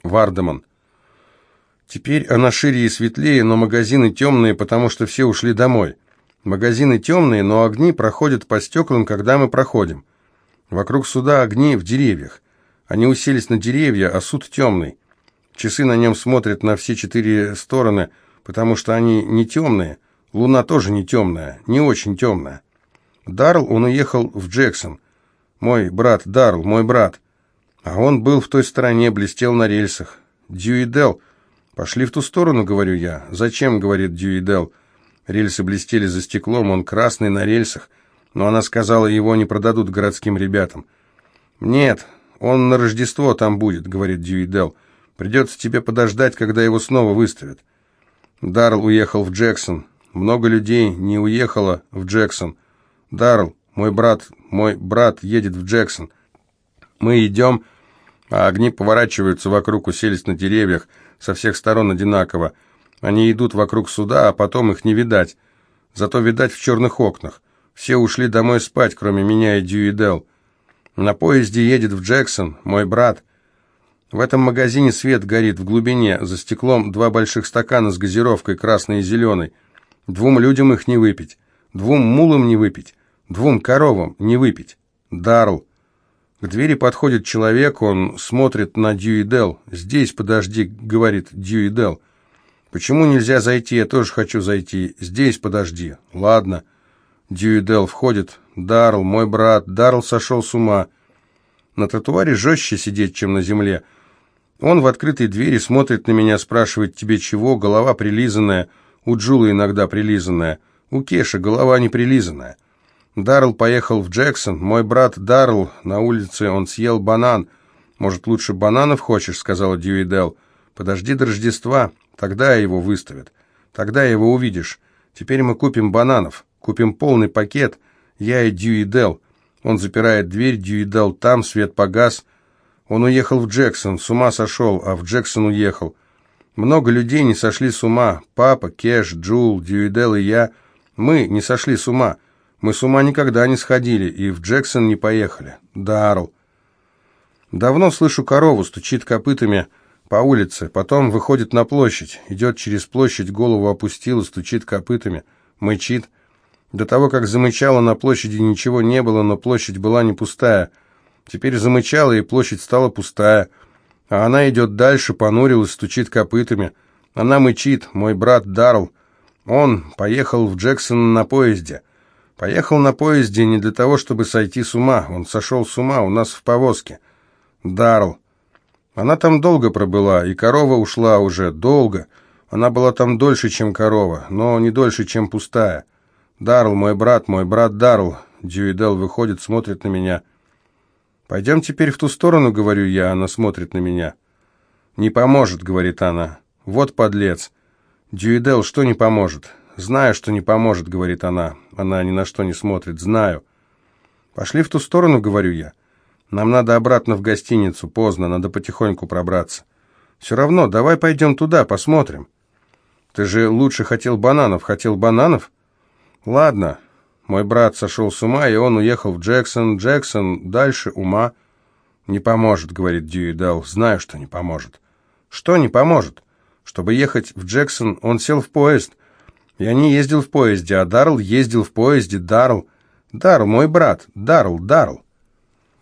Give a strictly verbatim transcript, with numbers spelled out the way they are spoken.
Вардеман. Теперь она шире и светлее, но магазины темные, потому что все ушли домой. Магазины темные, но огни проходят по стеклам, когда мы проходим. Вокруг суда огни в деревьях. Они уселись на деревья, а суд темный. Часы на нем смотрят на все четыре стороны, потому что они не темные. Луна тоже не темная, не очень темная. Даррелл, он уехал в Джексон. Мой брат Даррелл, мой брат. А он был в той стороне, блестел на рельсах. Дьюи Делл. «Пошли в ту сторону», — говорю я. «Зачем?» — говорит Дьюи Делл. Рельсы блестели за стеклом, он красный на рельсах. Но она сказала, его не продадут городским ребятам. «Нет, он на Рождество там будет», — говорит Дьюи Делл. «Придется тебе подождать, когда его снова выставят». Даррелл уехал в Джексон. Много людей не уехало в Джексон. Даррелл, мой брат, мой брат едет в Джексон. Мы идем, а огни поворачиваются вокруг, уселись на деревьях, со всех сторон одинаково. Они идут вокруг суда, а потом их не видать. Зато видать в черных окнах. Все ушли домой спать, кроме меня и Дьюи Делл. На поезде едет в Джексон мой брат. В этом магазине свет горит в глубине, за стеклом два больших стакана с газировкой, красной и зеленой. Двум людям их не выпить, двум мулам не выпить, двум коровам не выпить. Даррелл. К двери подходит человек, он смотрит на Дьюи Делл. «Здесь подожди», — говорит Дьюи Делл. «Почему нельзя зайти? Я тоже хочу зайти. Здесь подожди». «Ладно». Дьюи Делл входит. «Даррелл, мой брат. Даррелл сошел с ума». На тротуаре жестче сидеть, чем на земле. Он в открытой двери смотрит на меня, спрашивает: «Тебе чего?» Голова прилизанная. У Джулы иногда прилизанная. У Кеши голова не прилизанная. Даррелл поехал в Джексон. Мой брат Даррелл, на улице он съел банан. «Может, лучше бананов хочешь?» — сказала Дьюи Делл. «Подожди до Рождества, тогда его выставят. Тогда его увидишь. Теперь мы купим бананов, купим полный пакет, я и Дьюи Делл». Он запирает дверь, Дьюи Делл там, свет погас. Он уехал в Джексон, с ума сошел, а в Джексон уехал. Много людей не сошли с ума. Папа, Кеш, Джул, Дьюи Делл и я. Мы не сошли с ума. Мы с ума никогда не сходили и в Джексон не поехали. Даррелл. Давно слышу корову, стучит копытами по улице, потом выходит на площадь, идет через площадь, голову опустила, стучит копытами, мычит. До того, как замычала, на площади ничего не было, но площадь была не пустая. Теперь замычала, и площадь стала пустая. А она идет дальше, понурилась, стучит копытами. Она мычит, мой брат Даррелл. Он поехал в Джексон на поезде. Поехал на поезде не для того, чтобы сойти с ума. Он сошел с ума у нас в повозке. Даррелл. Она там долго пробыла, и корова ушла уже долго. Она была там дольше, чем корова, но не дольше, чем пустая. Даррелл, мой брат, мой брат Даррелл. Дьюи Делл выходит, смотрит на меня. «Пойдем теперь в ту сторону», — говорю я, она смотрит на меня. «Не поможет», — говорит она. «Вот подлец». «Дьюи Делл, что не поможет?» «Знаю, что не поможет», — говорит она. Она ни на что не смотрит. «Знаю». «Пошли в ту сторону», — говорю я. «Нам надо обратно в гостиницу. Поздно, надо потихоньку пробраться». «Все равно, давай пойдем туда, посмотрим». «Ты же лучше хотел бананов. Хотел бананов?» «Ладно». Мой брат сошел с ума, и он уехал в Джексон. Джексон, дальше ума. «Не поможет», — говорит Дьюи Делл. «Знаю, что не поможет». «Что не поможет?» «Чтобы ехать в Джексон, он сел в поезд». «Я не ездил в поезде, а Даррелл ездил в поезде. Даррелл, Даррелл, мой брат, Даррелл, Даррелл».